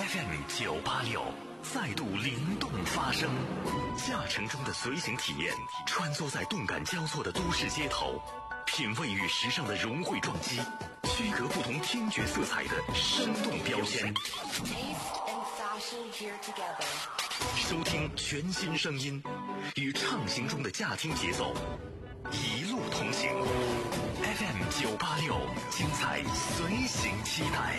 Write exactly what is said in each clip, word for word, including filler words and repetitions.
F M 九八六再度灵动发声，驾乘中的随行体验，穿梭在动感交错的都市街头，品味与时尚的融汇撞击，区隔不同听觉色彩的生动标签。收听全新声音，与畅行中的驾听节奏，一路同行。F M 九八六，精彩随行期待。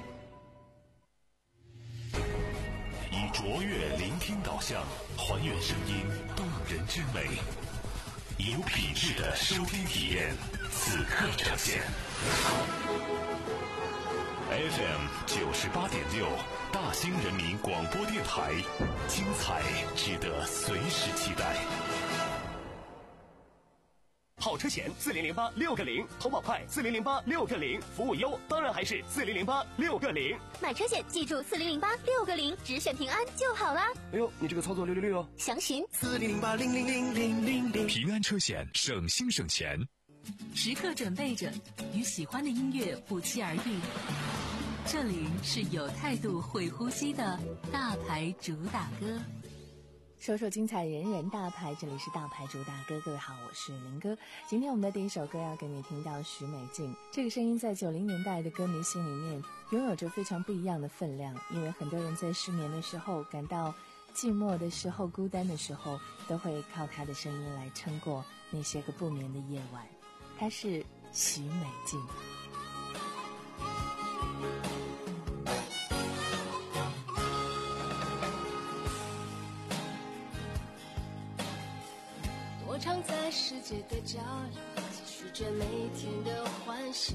以卓越聆听导向，还原声音动人之美，有品质的收听体验，此刻呈现。F M 九十八点六，大兴人民广播电台，精彩值得随时期待。 好车险四零零八六个零，投保快四零零八六个零，服务优当然还是四零零八六个零。 买车险记住四零零八六个零，只选平安就好啦。 哎呦，你这个操作六六六哦！ 详询四零零八零零零零零零。 平安车险，省心省钱。 时刻准备着，与喜欢的音乐不期而遇。这里是有态度会呼吸的大牌主打歌。 说说精彩，人人大牌，这里是大牌主打歌。各位好，我是林哥。今天我们的第一首歌要给你听到许美静，这个声音在九零年代的歌迷心里面拥有着非常不一样的分量，因为很多人在失眠的时候，感到寂寞的时候，孤单的时候，都会靠她的声音来撑过那些个不眠的夜晚。她是许美静。 我常在世界的角落继续着每天的幻想，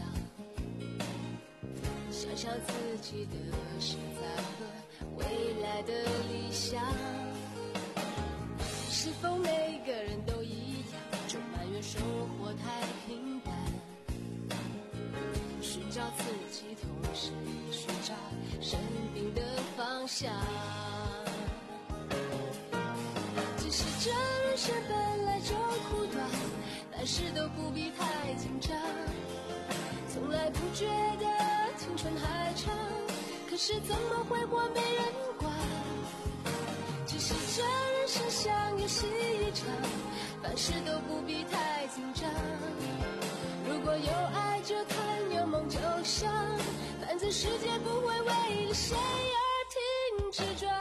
想象自己的现在和未来的理想。是否每个人都一样，就埋怨生活太平淡，寻找自己同时也寻找生命的方向。只是这人生本来就苦短，但是都不必太紧张。从来不觉得青春还长，可是怎么会活没人管。只是这人生像游戏一场，凡事都不必太紧张。如果有爱就谈，有梦就想，反正世界不会为了谁而停止转。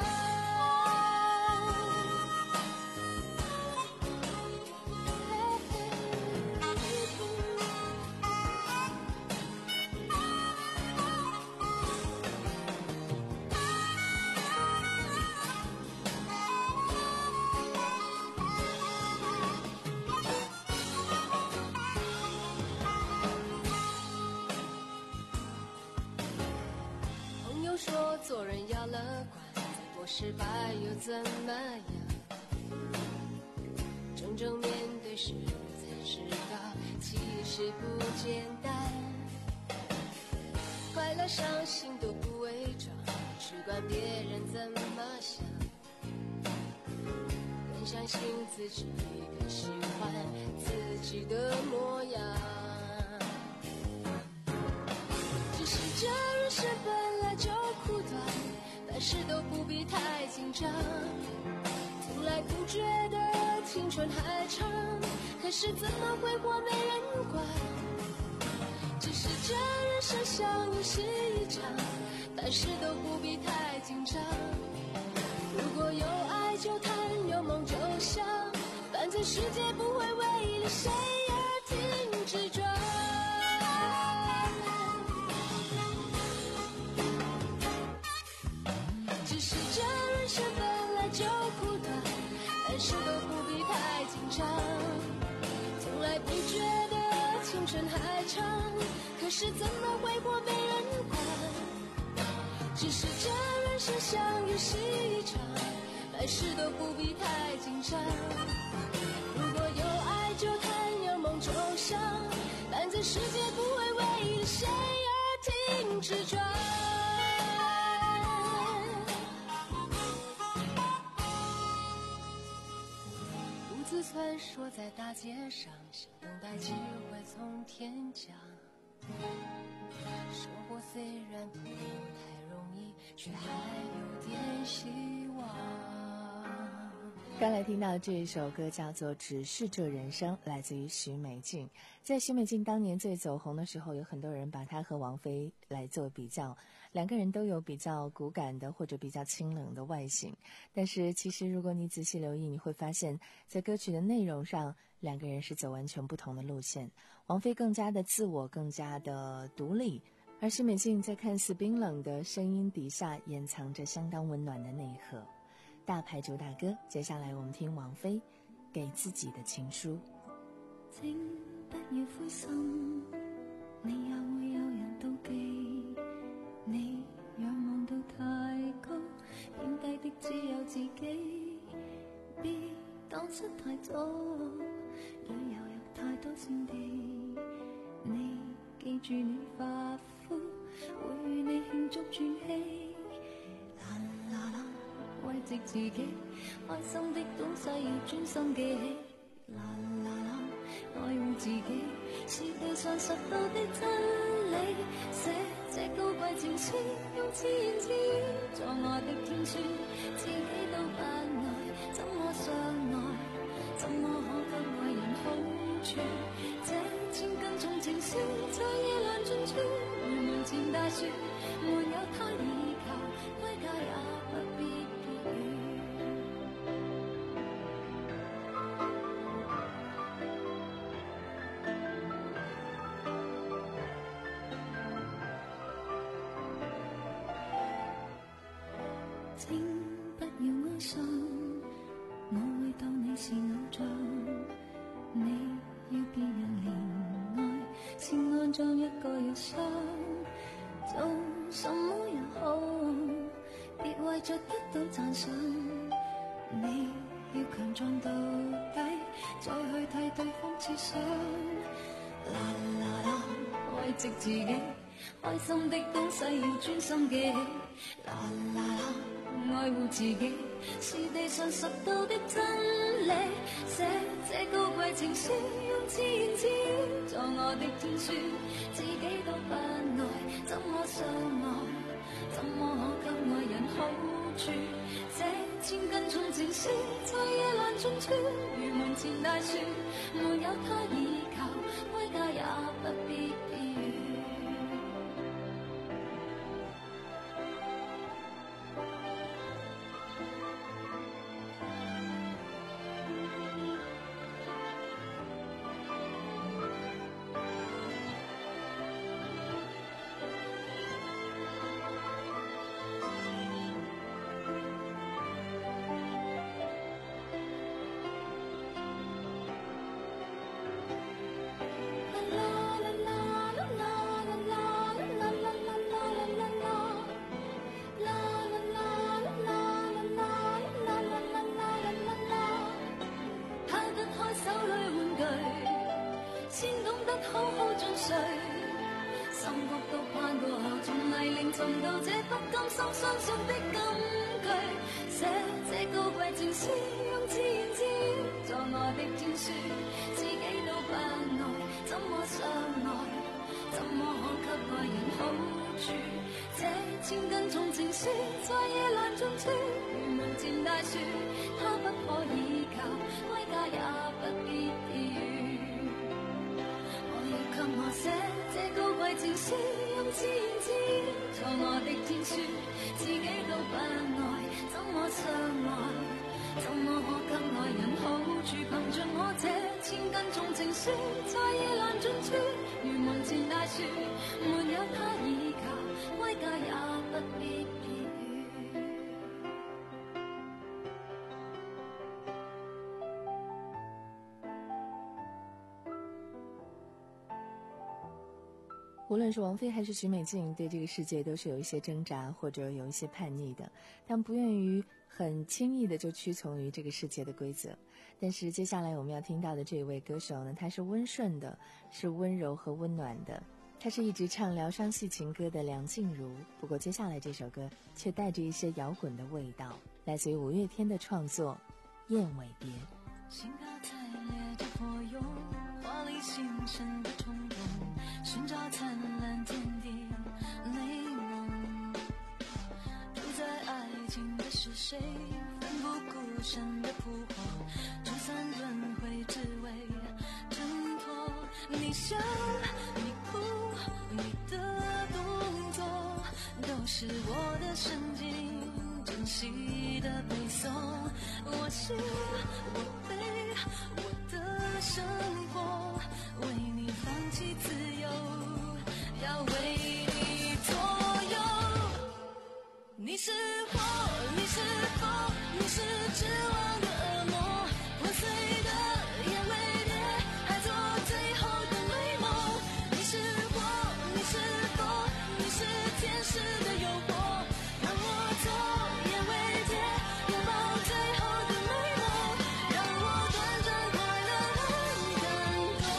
说做人要乐观，再多失败又怎么样？真正面对时才知道其实不简单。快乐伤心都不伪装，只管别人怎么想，更相信自己，更喜欢自己的模样。只是这人生本来就苦短，凡事都不必太紧张。从来不觉得青春还长，可是怎么会活没人管。只是这人生像游戏一场，凡事都不必太紧张。如果有爱就谈，有梦就想，反正世界不会为了谁而停止转。只是这人生本来就苦短，但是都不必太紧张。从来不觉得青春还长，可是怎么会活没人管。只是这人生像游戏一场，凡事都不必太紧张。如果有爱就谈，有梦就想，反正世界不会为了谁而停止转。独自穿梭在大街上，想等待机会从天降。生活虽然不太容易， 却还有点希望。 刚才听到这一首歌叫做《只是这人生》，来自于许美静。在许美静当年最走红的时候，有很多人把她和王菲来做比较，两个人都有比较骨感的或者比较清冷的外形，但是其实如果你仔细留意，你会发现在歌曲的内容上，两个人是走完全不同的路线。王菲更加的自我，更加的独立，而许美静在看似冰冷的声音底下掩藏着相当温暖的内核。大牌主打歌，接下来我们听王菲给自己的情书。 請不要灰心，你也會有人妒忌，你仰望到太高，欠低的只有自己，別當失太早，旅遊有太多勝地，你記住你發膚，會與你慶祝轉機，啦啦啦，慰藉自己，開心的東西要專心記起，啦啦啦，愛護自己是地上拾到的真理，寫這高貴情書，用自言自語作我的天書，自己都不愛，怎麼相愛？怎麼可給愛人好處？這千斤重情書在夜闌盡處，如門前大樹，沒有他依靠，歸家也不必結語。請不要哀傷，我會當你是偶像，你要別人憐愛，是安裝一個藥箱，做什麼也好，別為着得到讚賞，你要強壯到底，再去替對方設想，啦啦啦，慰藉自己，開心的東西要專心記起，啦啦啦，愛護自己是地上拾到的真理，寫這高貴情書，用自言自語作我的天書，自己都不愛，怎麼相愛？怎麼可給愛人好處？這千斤重情書在夜闌盡處，如門前大樹，沒有他依靠，歸家也不必避雨。心谷都攀過後，從泥濘尋到這不甘心相信的金句，寫這高貴情書，用自言自語作我的天書，自己都不愛，怎麼相愛？怎麼可給愛人好處？這千斤重情書在夜闌盡處，如門前大樹，他不可依靠，歸家也不必避雨。我要給我寫這高貴情書，用自言自語作我的天書，自己都不愛，怎麼相愛？怎麼可給愛人好處？憑着我這千斤重情書，在夜闌盡處，如門前大樹，沒有他依靠，歸家也不必避雨。 无论是王菲还是许美静，对这个世界都是有一些挣扎或者有一些叛逆的，他们不愿于很轻易的就屈从于这个世界的规则。但是接下来我们要听到的这一位歌手呢，他是温顺的，是温柔和温暖的，他是一直唱疗伤系情歌的梁静茹。不过接下来这首歌却带着一些摇滚的味道，来自于五月天的创作《燕尾别》。 兴高采烈的火涌，华丽新生的冲动，寻找灿烂天地内容， 谁奋不顾身的扑火，就算轮回只为挣脱。你笑你哭你的动作，都是我的神经珍惜的背诵。我心我悲我的生活，为你放弃自由，要为你左右。你是火你是风你是绝望的恶魔，破碎的眼为蝶，还做最后的美梦。你是火你是风你是天使的诱惑，让我做眼为蝶，拥抱最后的美梦，让我短暂快乐很感动。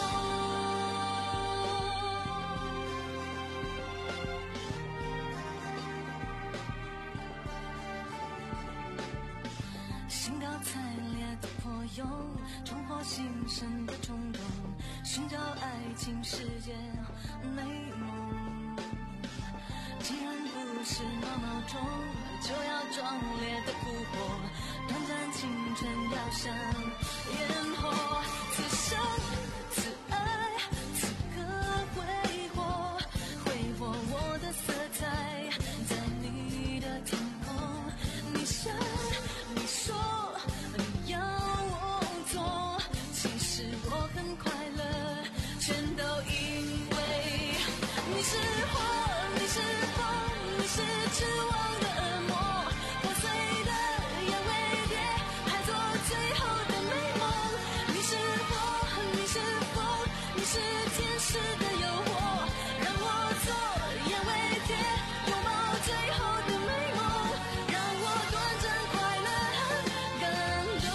兴高采烈的破蛹，重获新生的冲动，寻找爱情世界美梦。既然不是毛毛虫，就要壮烈的扑火，短暂青春要像烟火。此生此爱此刻挥霍，挥霍我的色彩，在你的天空。你想你说你要我做，其实我很快乐，全都因为你是火你是风你是绝望的恶魔，破碎的眼为蝶，还做最后的美梦。你是火你是风你是天使的诱惑，让我做眼为蝶，拥抱最后的美梦，让我短暂快乐很感动。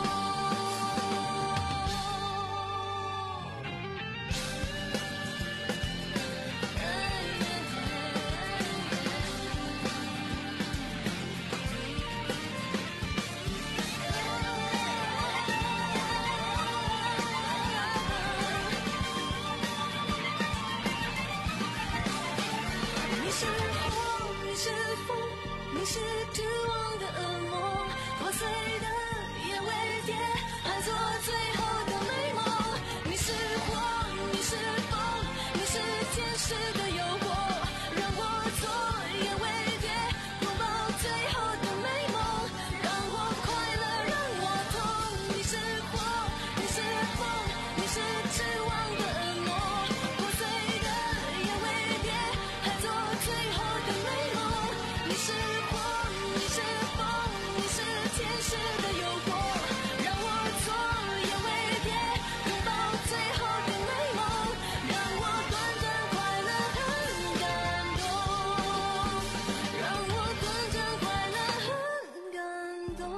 你是火你是风你是绝望的恶魔，破碎的眼为蝶，还做最后的美梦。你是火你是风你是天使的诱惑，让我做眼为蝶，拥抱最后的美梦，让我快乐让我痛。你是火你是风你是绝望的恶魔，破碎的眼为蝶，还做最后的美梦。你是火你是风你是天使的诱惑，让我做眼为蝶，拥抱最后的美梦，让我短暂快乐很感动，让我短暂快乐很感动。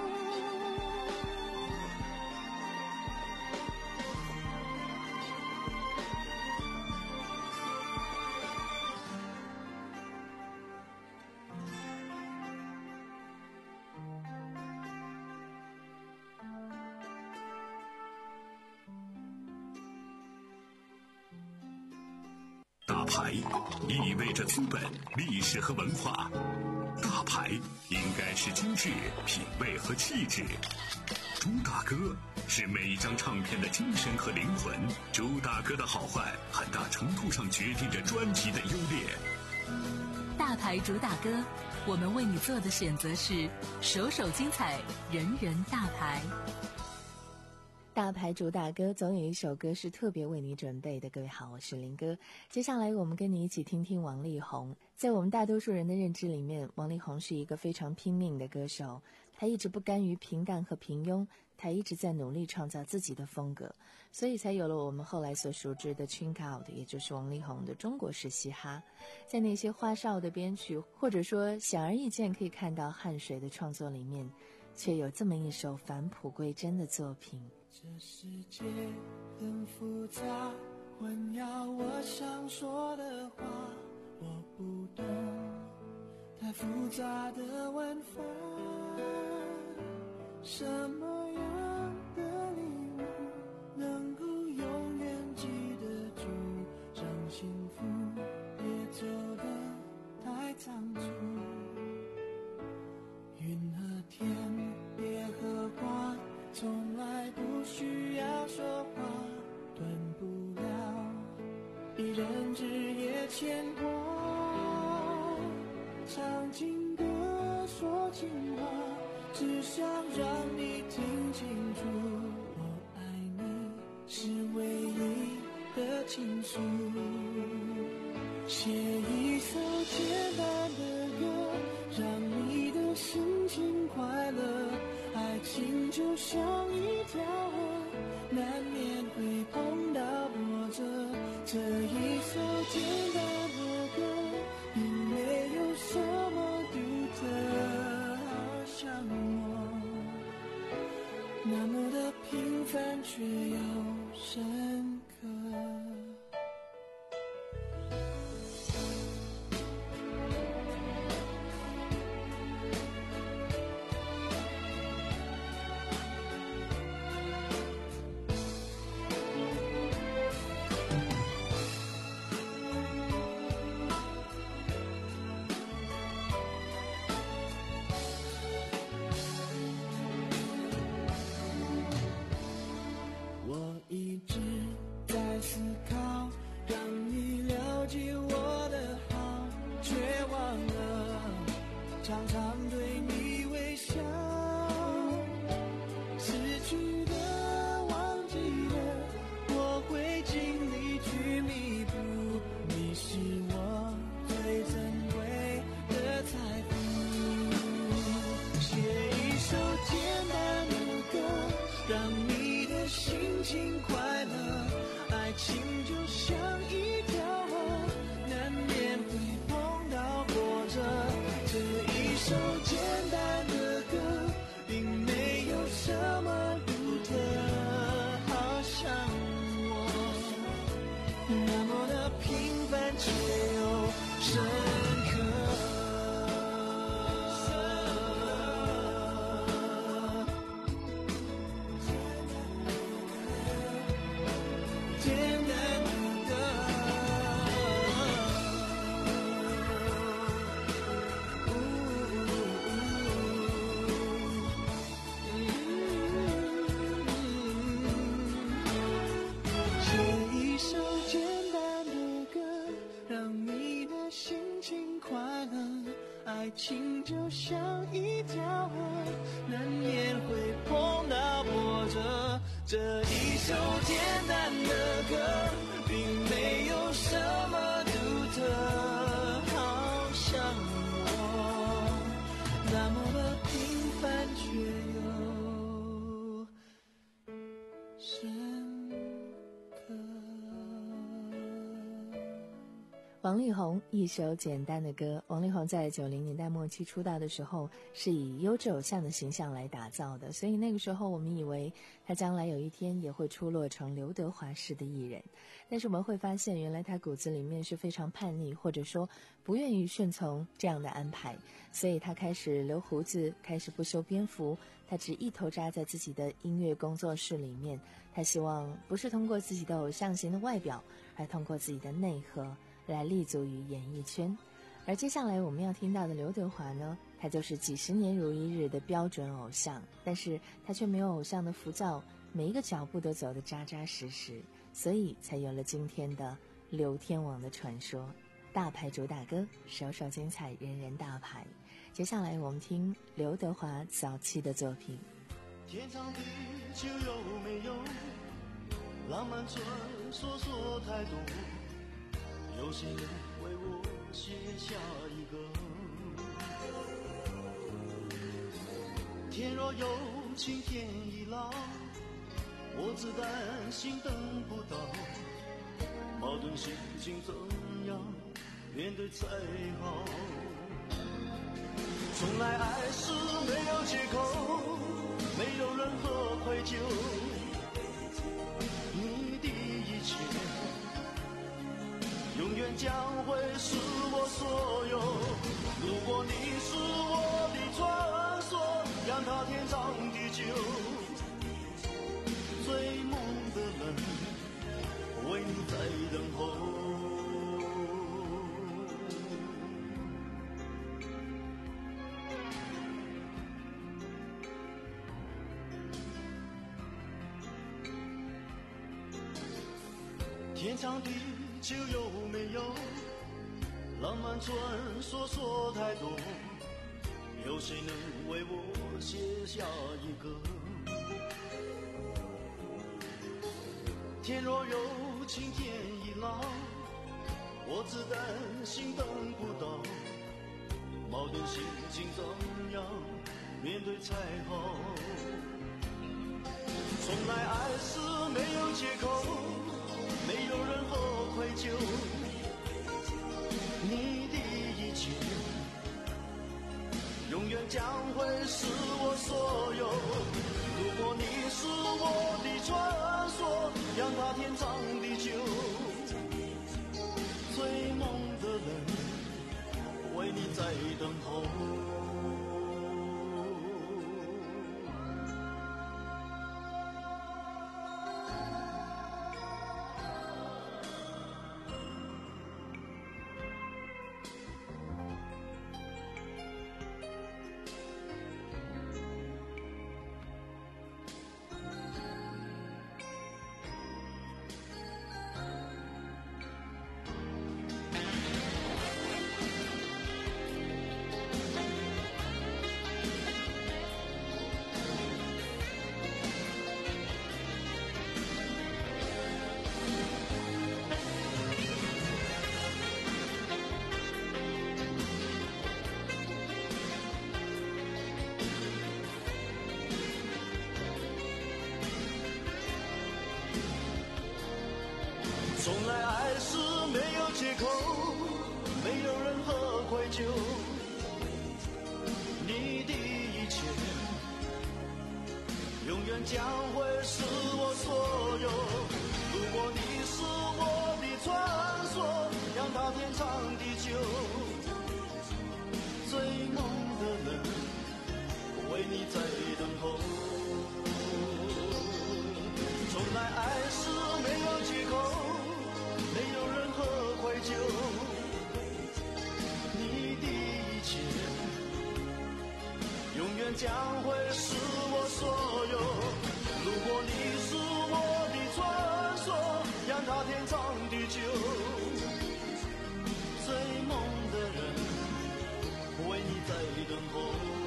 大牌意味着资本、历史和文化，大牌应该是精致、品味和气质。朱大哥是每一张唱片的精神和灵魂，朱大哥的好坏很大程度上决定着专辑的优劣。 大牌主打歌，我们为你做的选择是首首精彩，人人大牌。 大牌主打歌总有一首歌是特别为你准备的。各位好，我是林哥。接下来我们跟你一起听听王力宏。在我们大多数人的认知里面，王力宏是一个非常拼命的歌手，他一直不甘于平淡和平庸，他一直在努力创造自己的风格，所以才有了我们后来所熟知的 Chink Out， 也就是王力宏的中国式嘻哈。在那些花哨的编曲，或者说显而易见可以看到汗水的创作里面，却有这么一首返璞归真的作品。 这世界很复杂，混淆我想说的话，我不懂太复杂的玩法。什么样的礼物能够永远记得住，让幸福别走得太仓促。云唱情歌说情话，只想让你听清楚，我爱你是唯一的情书。写一首简单的歌，让你的心情快乐。爱情就像一条河，难免会碰到波折。这一首简单的歌，并没有什么独特，好像我那么的平凡却又深刻。常常对你微笑，失去的忘记的，我会尽力去弥补。你是我最珍贵的财富。写一首简单的歌，让你的心情快乐。爱情就像一条河，难免会碰到波折。这一首简单的歌，并没有什么独特，好像我那么的平凡却又深刻。简单的爱情就像一条河，难免会碰到波折。这一首简单的歌，并没有什么独特，好像我那么的平凡却又深刻。 王力宏一首简单的歌。王力宏在九零年代末期出道的时候，是以优质偶像的形象来打造的，所以那个时候我们以为他将来有一天也会出落成刘德华式的艺人。但是我们会发现，原来他骨子里面是非常叛逆，或者说不愿意顺从这样的安排，所以他开始留胡子，开始不修边幅，他只一头扎在自己的音乐工作室里面。他希望不是通过自己的偶像型的外表，而通过自己的内核来立足于演艺圈。而接下来我们要听到的刘德华呢，他就是几十年如一日的标准偶像，但是他却没有偶像的浮躁，每一个脚步都走得扎扎实实，所以才有了今天的刘天王的传说。大牌主打歌，首首精彩，人人大牌。接下来我们听刘德华早期的作品。 天长地久有没有浪漫传说说太多，有谁能为我写下一个？天若有情天亦老，我只担心等不到，矛盾心情怎样面对才好？从来爱是没有借口，没有任何愧疚，你的一切永远将会是我所有。如果你是我的传说，让它天长地久，追梦的人为你在等候。天长地久有没有浪漫传说说太多，有谁能为我写下一个？天若有情天亦老，我只担心等不到，矛盾心情怎样面对才好？从来爱是没有借口，没有任何愧疚，你的一切永远将会是我所有。如果你是我的传说，让它天长地久，追梦的人为你在等候。从来爱是没有借口，没有任何愧疚，你的一切永远将会是我所有。如果你是我的传说，让它天长地久，追梦的人为你在等候。从来爱是没有借口，没有任何愧疚，你的一切永远将会是我所有。如果你是我的传说，让它天长地久，追梦的人为你在等候。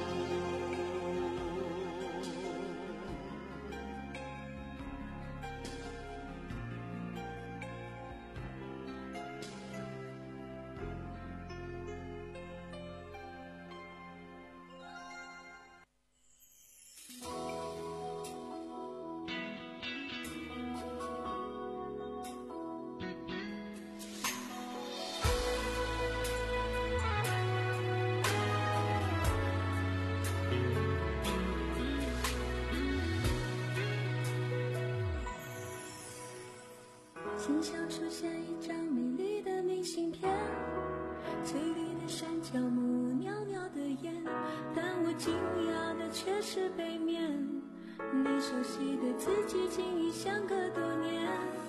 心上出现一张美丽的明信片，翠绿的山脚木，袅袅的烟，但我惊讶的却是背面，你熟悉的字迹竟已相隔多年。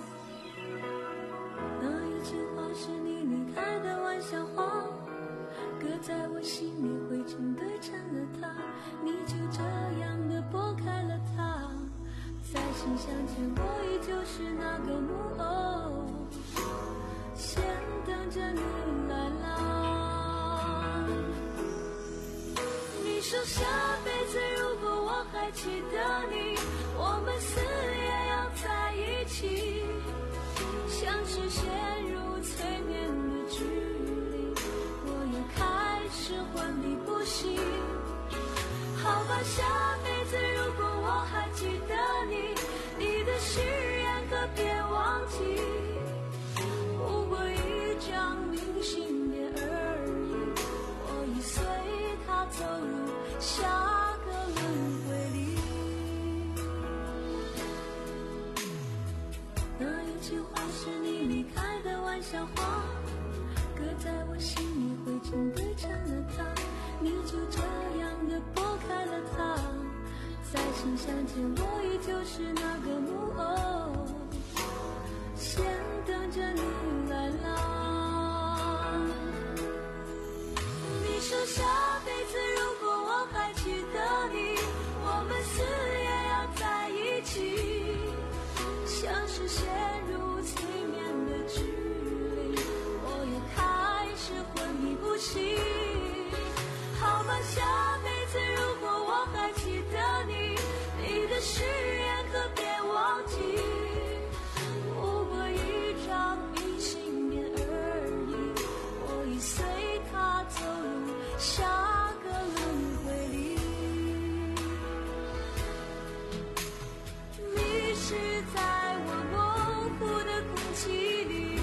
那一句话是你离开的玩笑话，搁在我心里灰尘堆成了塔，你就这样的拨开了它，在信箱前我依旧是那个木偶，先等着你来啦。你说下辈子如果我还记得你，我们死也要在一起，像是陷入催眠的距离，我也开始昏迷不醒。好吧，下辈子如果我还记得你，你的誓言可别忘记，不过一张明信片而已，我已随它走入下个轮回里。那一句话是你离开的玩笑话，搁在我心里灰尘堆成了塔，你就这样的拨开了它，在信箱前我依旧是那个木偶，先等着你来啦。你说下辈子如果我还记得你，我们死也要在一起，像是陷入催眠的距离，我也开始昏息。好吧，下辈子如果我还记得你，你的誓言可别忘记。不过一张明信片而已，我已随它走入下个轮回里。迷失在我模糊的空气里，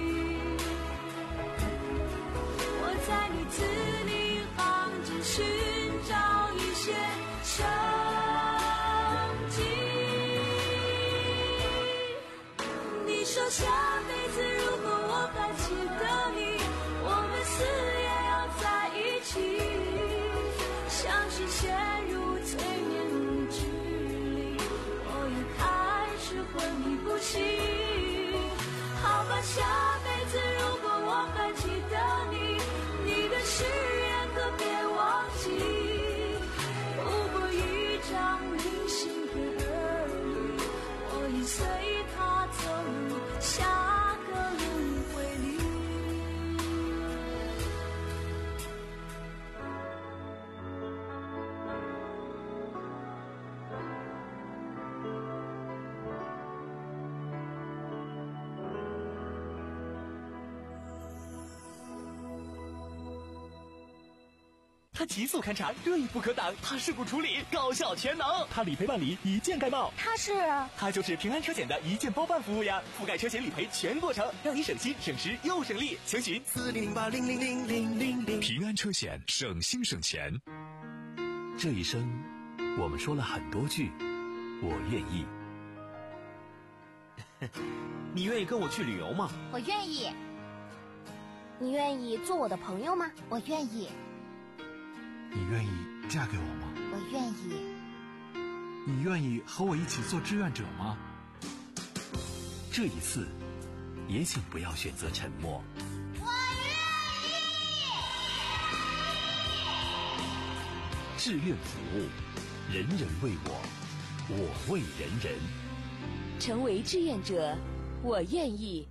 我在你字里行间寻找一些生机。你说下辈子如果我还记得你，我们死也要在一起，像是陷入催眠之里，我已开始昏迷不醒。好吧，下辈子如果我还记得你，你的誓言可别忘记。不过一张明信片而已，我已随它走入下个轮回里。 它急速勘查，锐不可挡；它事故处理，高效全能；它理赔办理，一键盖帽。 它是它就是平安车险的一键包办服务呀，覆盖车险理赔全过程，让你省心省时又省力。详询四零零八零零零零零零。 平安车险，省心省钱。这一生，我们说了很多句“我愿意”。 你愿意跟我去旅游吗？ 我愿意。你愿意做我的朋友吗？我愿意。 你愿意嫁给我吗？ 我愿意。 你愿意和我一起做志愿者吗？ 这一次，也请不要选择沉默。 我愿意。 志愿服务，人人为我，我为人人。 成为志愿者，我愿意。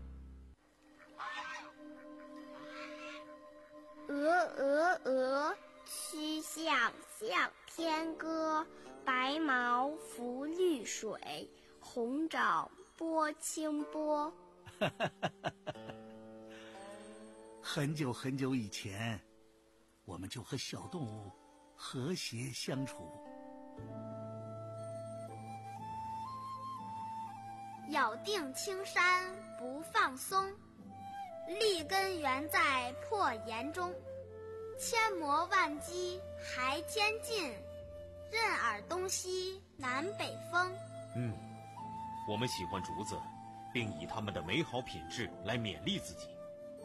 鹅鹅鹅，曲项向天歌。白毛浮绿水，红掌拨清波。 很久很久以前，我们就和小动物和谐相处。 咬定青山不放松，立根原在破岩中。千磨万击还坚劲，任尔东西南北风。 嗯，我们喜欢竹子，并以它们的美好品质来勉励自己。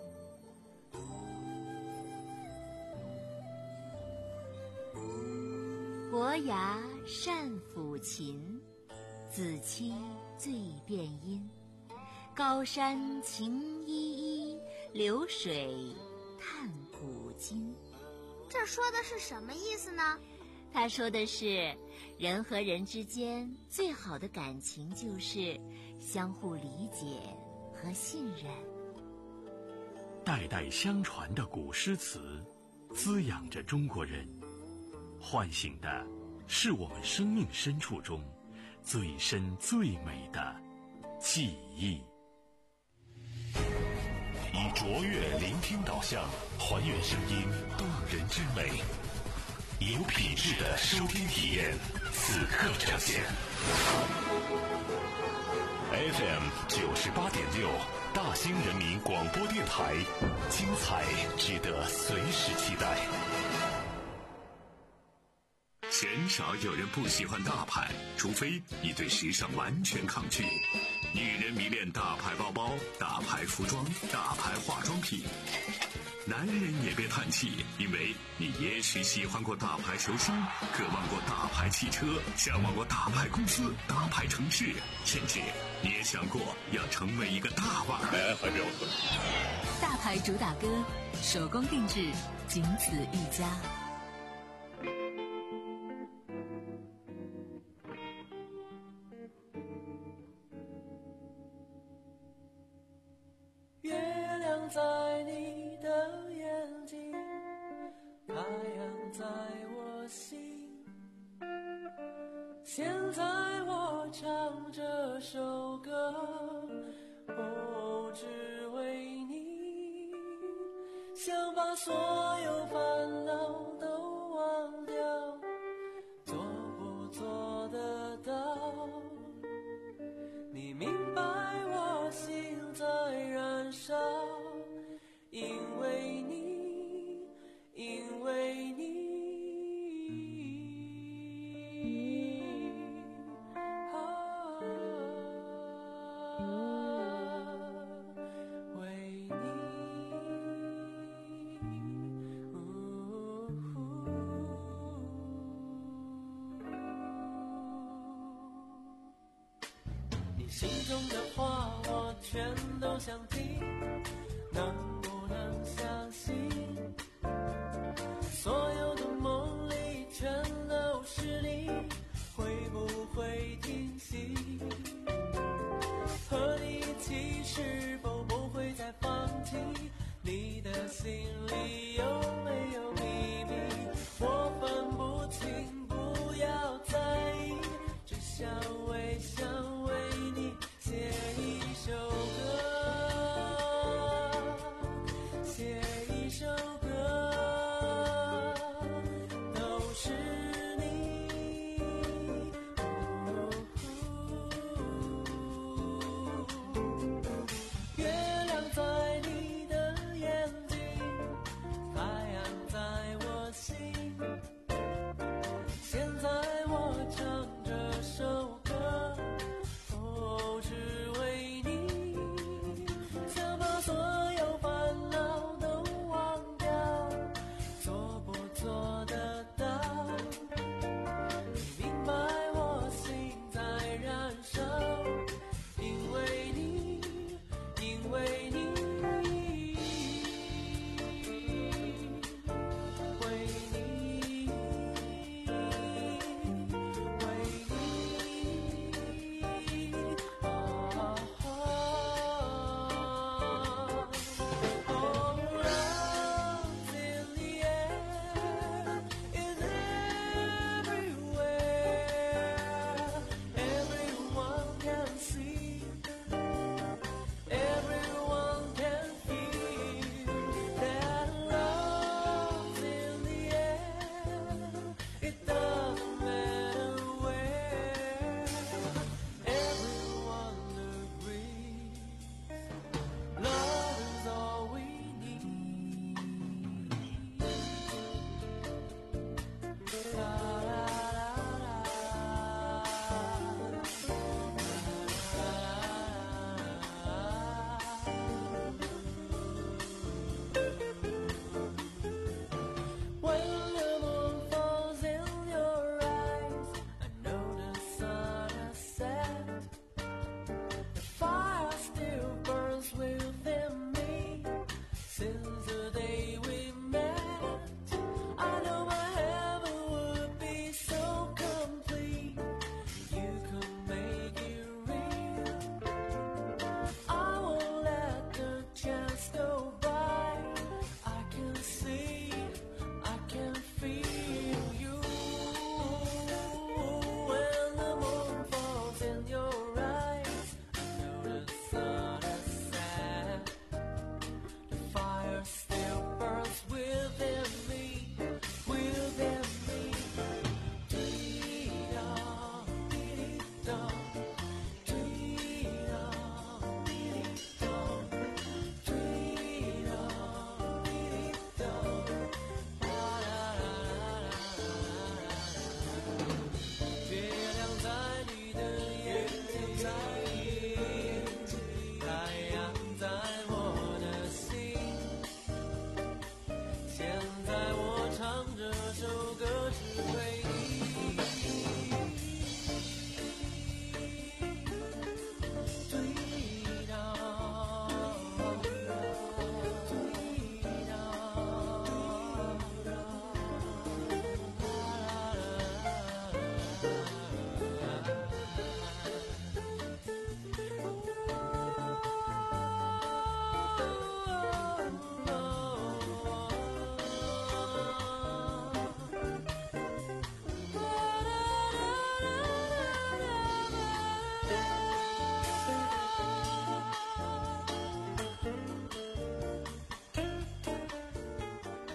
伯牙善抚琴，子期醉辨音。高山晴依依，流水叹古今。 这说的是什么意思呢？ 他说的是，人和人之间最好的感情就是相互理解和信任。 代代相传的古诗词，滋养着中国人，唤醒的是我们生命深处中最深最美的记忆。以卓越聆听导向，还原声音动人之美，有品质的收听体验，此刻呈现。F M 九十八点六，大兴人民广播电台，精彩值得随时期待。鲜少有人不喜欢大牌，除非你对时尚完全抗拒。女人迷恋大牌包包、大牌服装、大牌化妆品。男人也别叹气，因为你也许喜欢过大牌球星，渴望过大牌汽车，向往过大牌公司、大牌城市，甚至你也想过要成为一个大腕儿。哎，还不要喝。 大牌主打歌，手工定制，仅此一家。 月亮在你的眼睛这首歌，哦，只为你，想把所有烦恼都忘掉，做不做得到？你明白我心在燃烧，因为你，因为你。心中的话我全都想听，能不能相信所有的梦里全都是你，会不会停息？和你一起是否不会再放弃？你的心里有没有秘密？我分不清，不要在意，只想微笑为你写一首歌。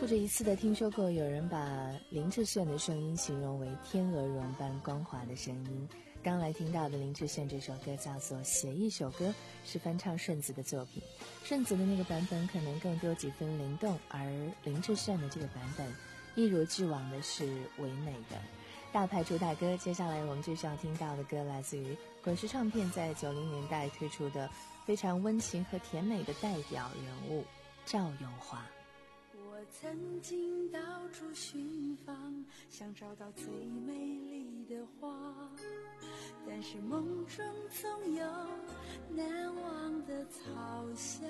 不止一次的听说过有人把林志炫的声音形容为天鹅绒般光滑的声音。刚来听到的林志炫这首歌叫做《写一首歌》，是翻唱顺子的作品。顺子的那个版本可能更多几分灵动，而林志炫的这个版本一如既往的是唯美的。大牌主打歌，接下来我们就需要听到的歌来自于滚石唱片在九零年代推出的非常温情和甜美的代表人物赵咏华。 我曾经到处寻访，想找到最美丽的花，但是梦中总有难忘的草香。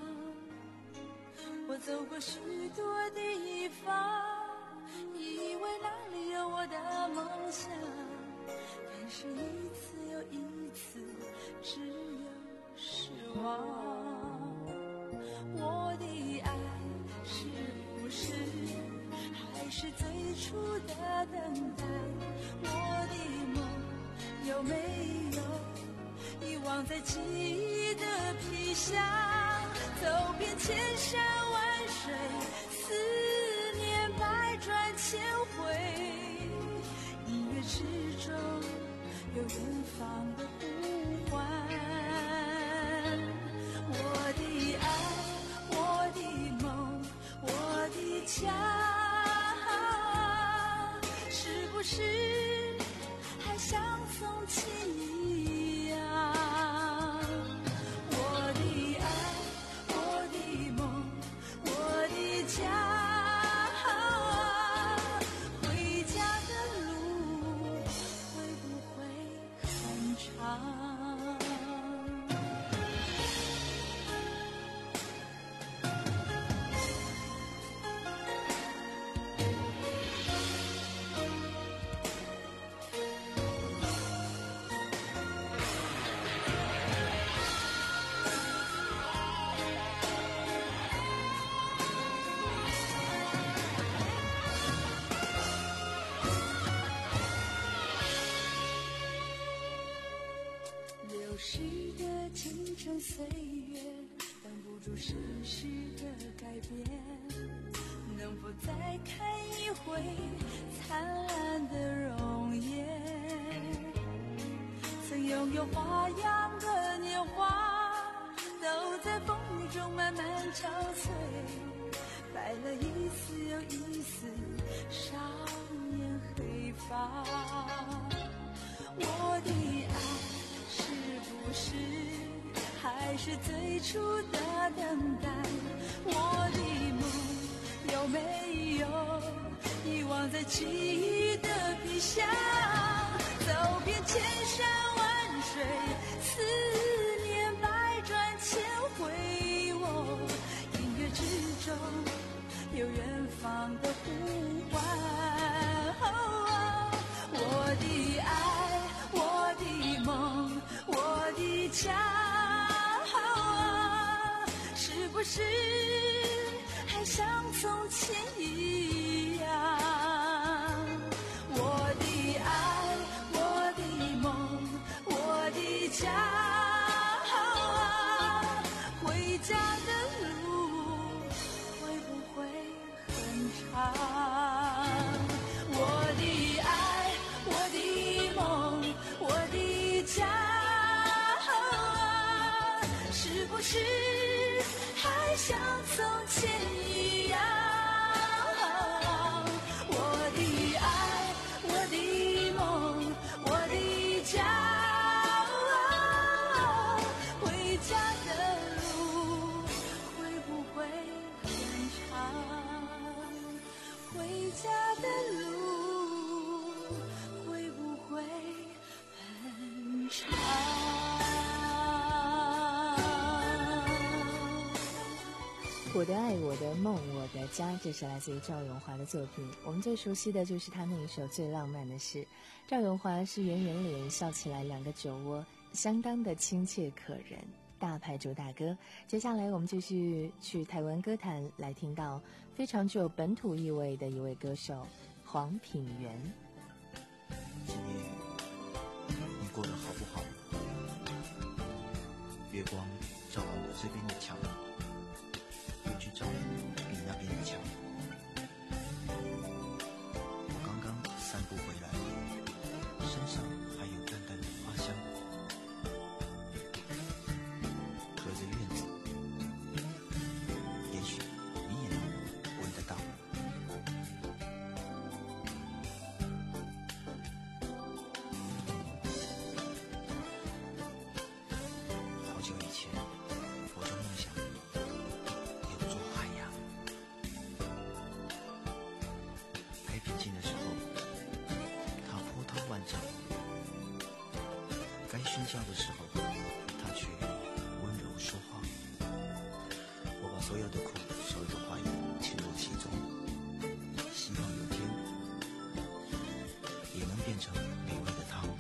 我走过许多地方，以为那里有我的梦想，但是一次又一次只有失望。我的爱是不是还是最初的等待？我的梦有没有遗忘在记忆的皮箱？走遍千山万水，思念百转千回，音乐之中有远方的呼唤。我的爱，我的梦，我的家，是不是还像从前一样？我的爱，我的梦，我的家，回家的路会不会很长？流逝的青春岁月，挡不住世事的改变。能否再看一回灿烂的容颜？曾拥有花样的年华，都在风雨中慢慢憔悴，白了一丝又一丝少年黑发。我的爱是不是还是最初的等待？我的梦有没有遗忘在记忆的皮箱？走遍千山万水，思念百转千回，我音乐之中有远方的呼唤。我的爱，我的梦，我的家，是不是还像从前一样？我的爱，我的梦，我的家，回家的路会不会很长？我的爱，我的梦，我的家，是不是还像从前一样？我的爱，我的梦，我的家，回家的路会不会很长？回家的路会不会很长？ 我的爱，我的梦，我的家，这是来自于赵咏华的作品。我们最熟悉的就是他那一首《最浪漫的事》。赵咏华是圆圆脸，笑起来两个酒窝，相当的亲切可人。大牌主打歌，接下来我们继续去台湾歌坛来听到非常具有本土意味的一位歌手黄品源。 今夜你过得好不好？月光照到我这边的墙，又去照你那边的墙。 我刚刚散步回来，身上还有淡淡的花香，隔着院子，也许你也能闻得到。好久以前，我就梦想有座海洋。该平静的时候，它波涛万丈；该喧嚣的时候，它却温柔说话。我把所有的苦、所有的怀疑倾入其中，希望有天也能变成美味的汤，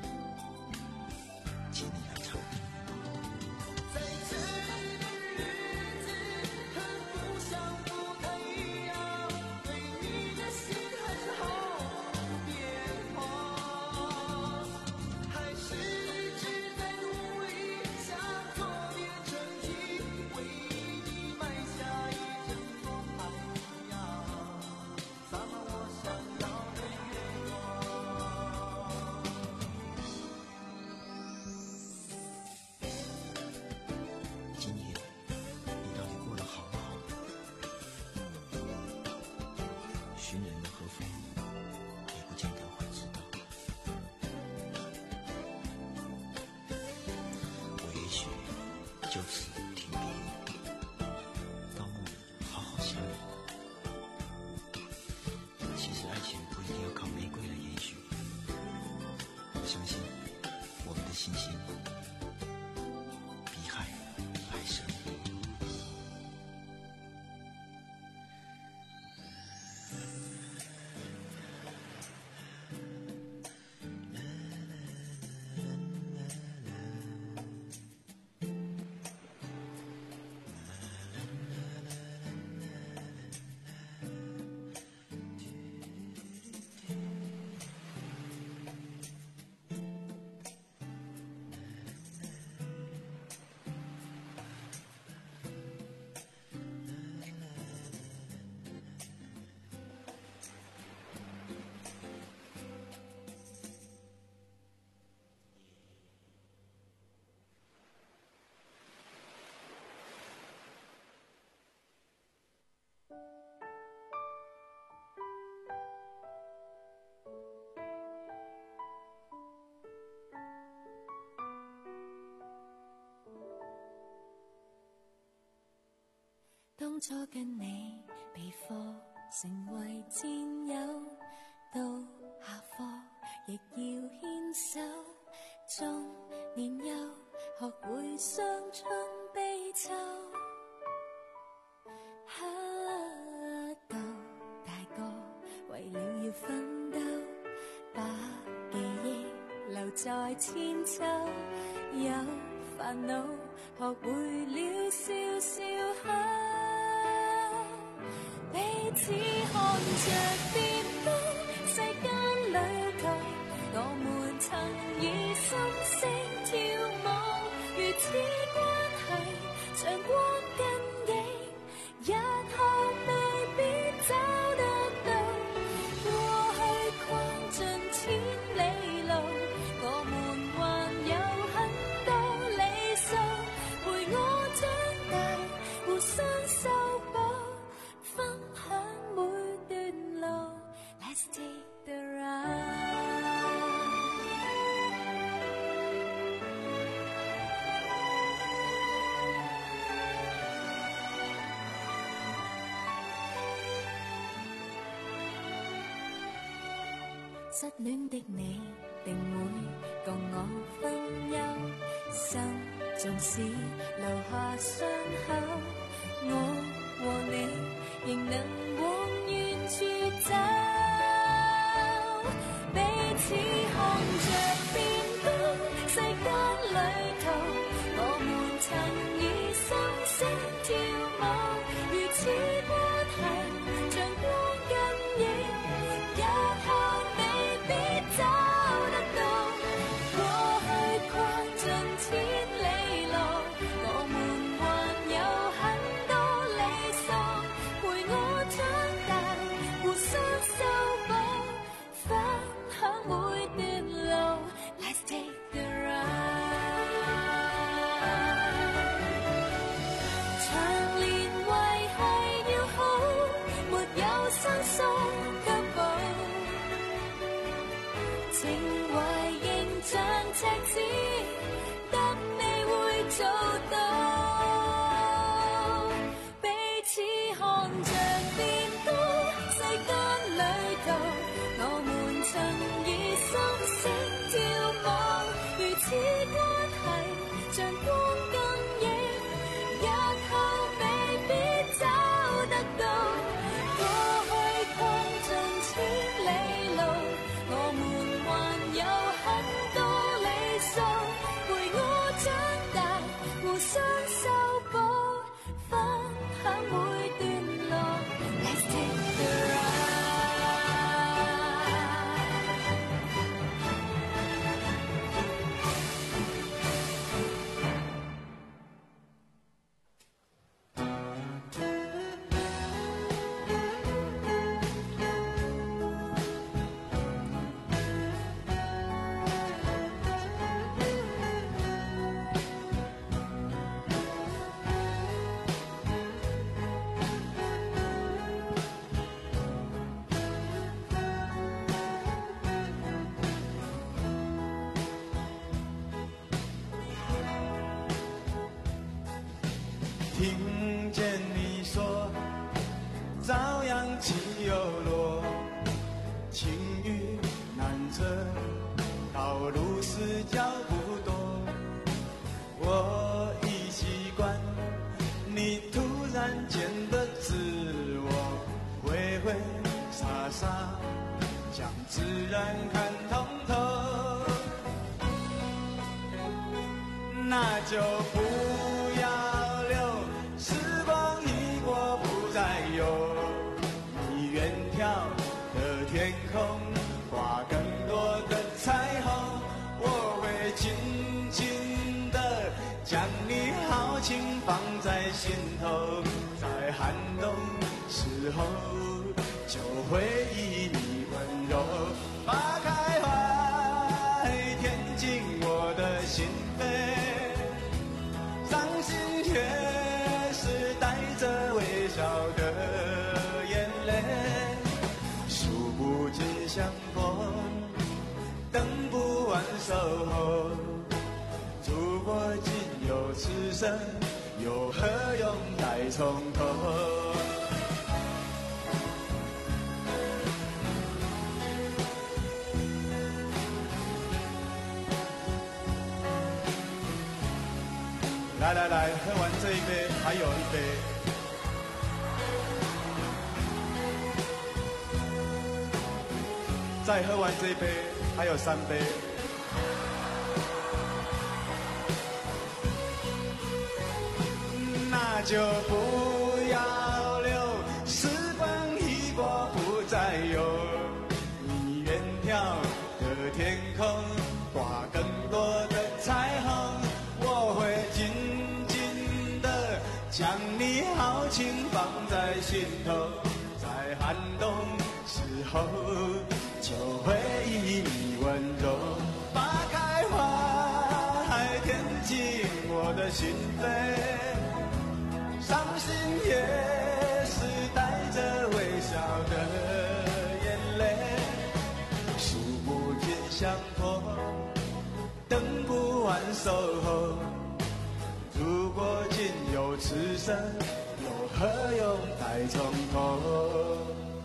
请你来尝。 在这里的日子很不像不太一样，对你的心还是毫无变化，还是一直在努力，想做点成绩，为你埋下一整座海洋，洒满我想要的月光。 今夜你到底过得好不好？寻人又何妨，也不见得会知道。我也许就此停笔，到梦里好好想你。其实爱情不一定要靠玫瑰来延续，我相信我们的心心比海还深。 當初跟你被課成為戰友，到下課亦要牽手，中年幼學會傷春悲秋，到大個為了要奮鬥，把記憶留在千秋，有煩惱學會了笑笑口。彼此看着變高，世間旅途，我們曾以心聲跳舞，如此關係，長光跟影，日後未必找得到。過去跨盡千里路，我們還有很多里數，陪我長大，互相修補。分享每段路 ，Let's take the ride。失戀的你定會共我分憂，心縱使留下傷口，我和你。仍能往遠處走，彼此看着變高，世間旅途，我們曾以心聲跳舞，如此話題，像光跟影，日後未必找得到。過去跨盡千里路，我們還有很多里數。陪我長大，互相情懷形像赤子，得你會做到，彼此看着變高，世間裏頭，我們曾以心聲眺望，如此關係像光跟影，日後未必找得到。過去看盡千里路，我們還有很多理想，陪我長大，互相修補，分享每段路。Let's take the ride。 听见你说朝阳起又落，晴雨难测，道路是脚不多。我已习惯你突然间的自我，挥挥洒洒将自然看通透，那就不要留时光一过不再有，你远眺的天空挂更多的彩虹，我会紧紧地将你豪情放在心头，在寒冬时候就会以你温柔花开怀，填进我的心扉，伤心却是带着微笑的眼泪，数不尽相逢，等不完守候，如果仅有此生，又何用再从头。来来来，喝完这一杯，还有一杯。再喝完这一杯，还有三杯。那就不要留，时光一过不再有，你远眺的天空挂更多的彩虹，我会紧紧地将你豪情放在心头，在寒冬时候就会以你温柔花开怀，填进我的心扉，伤心也是带着微笑的眼泪，数不尽相逢，等不完守候，如果仅有此生，又何用再从头。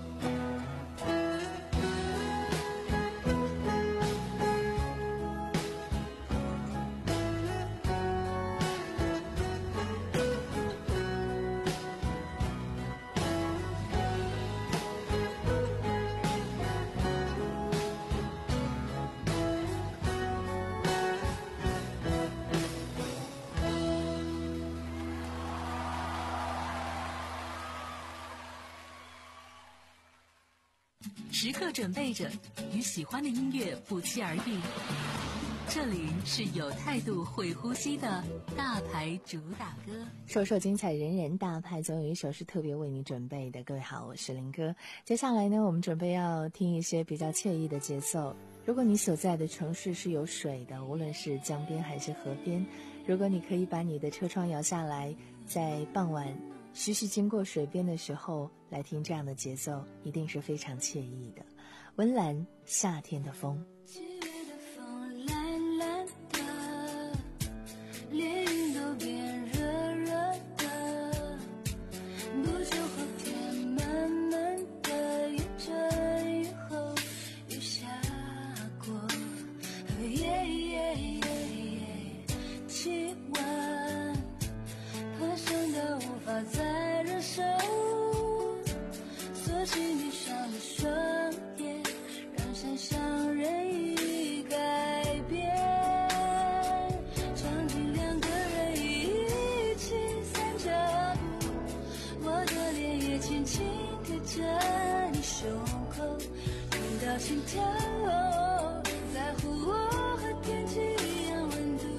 时刻准备着与喜欢的音乐不期而遇。这里是有态度会呼吸的大牌主打歌， 首首精彩人人大牌，总有一首是特别为你准备的。各位好，我是林哥。接下来呢，我们准备要听一些比较惬意的节奏。如果你所在的城市是有水的，无论是江边还是河边，如果你可以把你的车窗摇下来，在傍晚徐徐经过水边的时候来听这样的节奏，一定是非常惬意的。温岚，夏天的风。 去连云都变热热的，不久后天慢慢的阴着雨后雨下过，耶耶耶耶，气温爬升到无法再忍受，锁起闭上的双眼，让想象任意改变。场景两个人一起散着步，我的脸也轻轻贴着你胸口，听到心跳，在乎我和天气一样温度。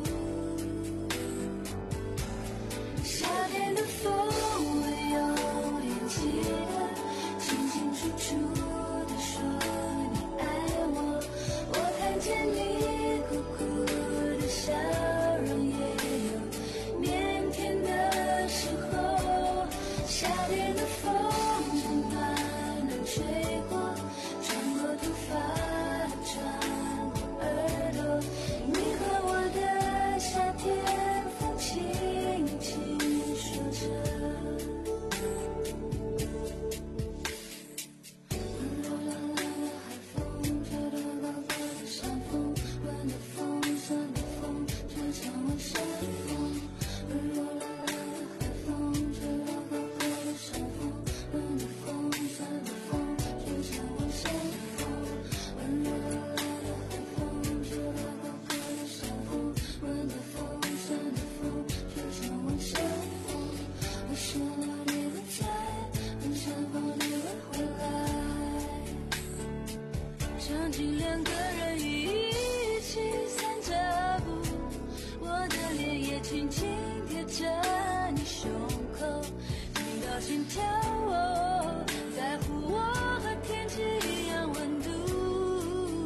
夏天的风我有点记得，清清楚楚地说你爱我，我看见你苦苦的笑容，也有腼腆的时候。夏天的风温暖能吹过，穿过头发，穿过耳朵，你和我的夏天，风轻轻说着。场景两个人一起散着步，我的脸也轻轻贴着你胸口，听到心跳，在乎我和天气一样温度。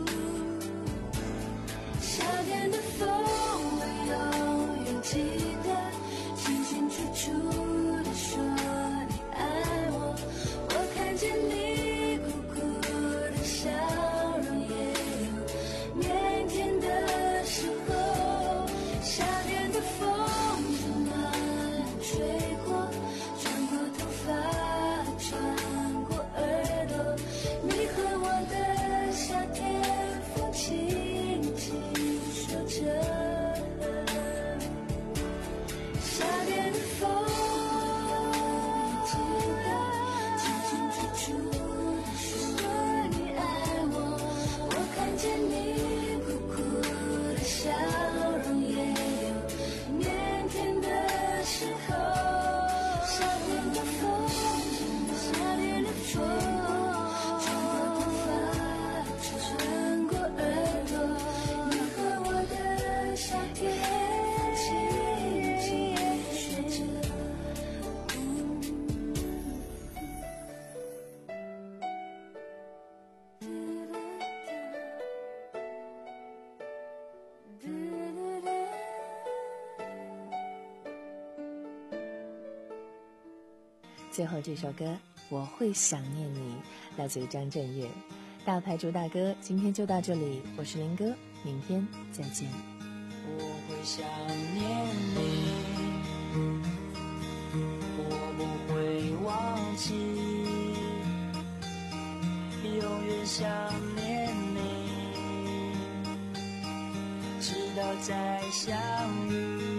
夏天的风我永远记得，清清楚楚地说你爱我，我看见你苦苦的笑容，也有腼腆的时候。夏天的风温暖吹过，穿过头发，穿过耳朵，你和我的夏天，风轻轻说着。夏天的风记得，清清楚楚地说你爱我，我看见你苦苦的笑容，也有腼腆的时候。夏天的风，夏天的风，穿过头发，穿过耳朵，你和我的夏天，轻轻说着。 最后这首歌我会想念你，来自于张震岳。大牌主大哥今天就到这里，我是林哥，明天再见。 我会想念你，我不会忘记，永远想念你，直到再相遇。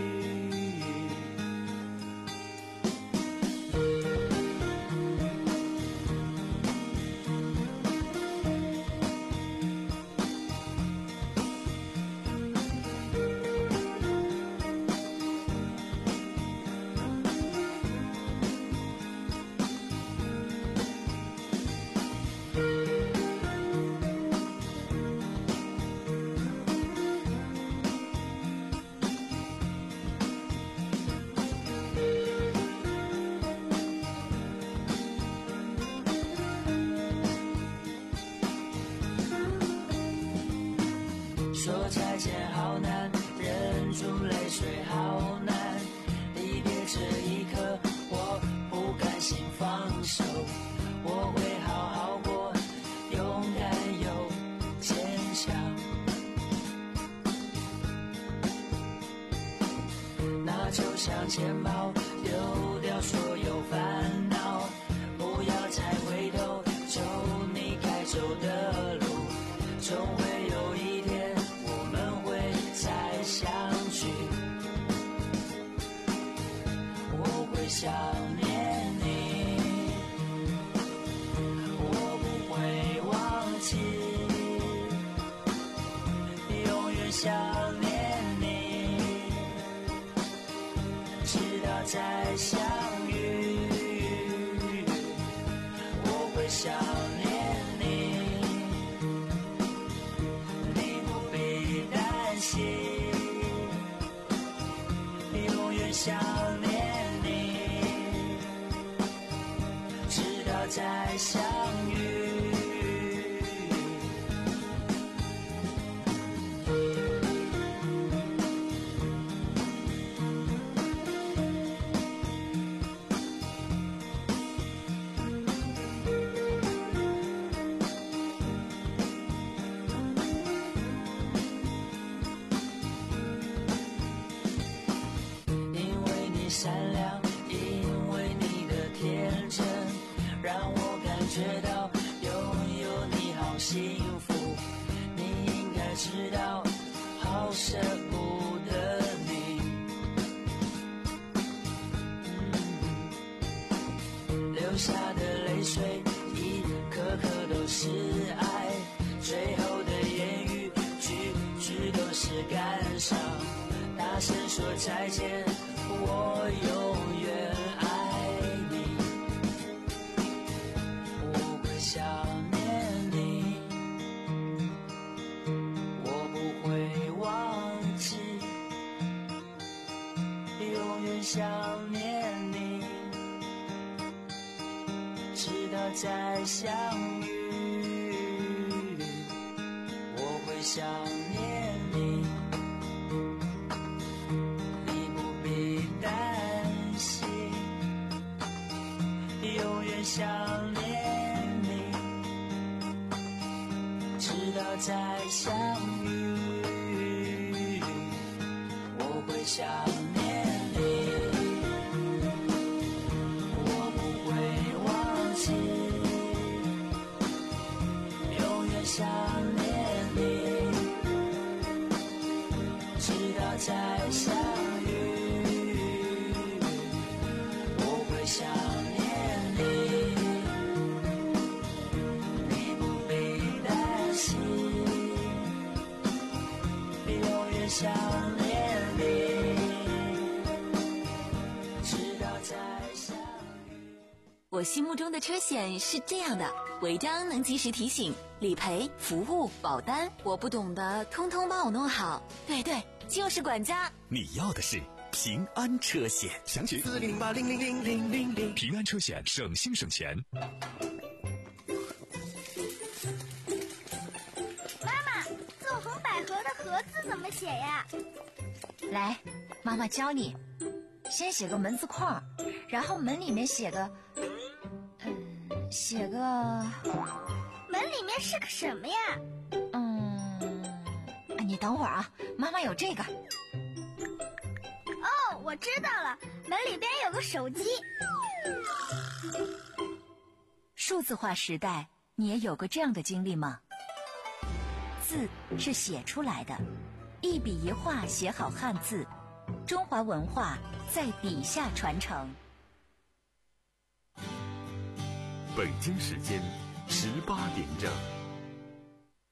说再见好难，忍住泪水好难，离别这一刻我不甘心放手，我会好好过，勇敢又坚强。 就像钱包，丢掉所有烦恼，不要再回头，走你该走的路，总会有一天我们会再相聚。我会想念你，我不会忘记，永远想念你，直到再相遇。我会想念你，你不必担心，永远想念你，直到再相遇。善良，因为你的天真，让我感觉到拥有你好幸福。你应该知道，好舍不得你。嗯、流下的泪水，一颗颗都是爱，最后的言语，句句都是感伤。大声说再见。我永远爱你，我会想念你，我不会忘记，永远想念你，直到再相遇。我会想念你，想念你，直到再相遇。我会想念你，我不会忘记，永远想念你，直到再相遇。我会想念你，想念你，直到再相遇。 我心目中的车险是这样的：违章能及时提醒，理赔、服务、保单，我不懂的通通帮我弄好。对对，就是管家。 你要的是平安车险，详询四零零八零零零零零零。平安车险，省心省钱。 百合的合字怎么写呀？ 来，妈妈教你，先写个门字框，然后门里面写个，嗯，写个， 门里面是个什么呀？ 嗯，你等会儿啊，妈妈有这个。 哦，我知道了，门里边有个手机。 数字化时代，你也有过这样的经历吗？字是写出来的，一笔一画写好汉字，中华文化在笔下传承。 北京时间十八点整。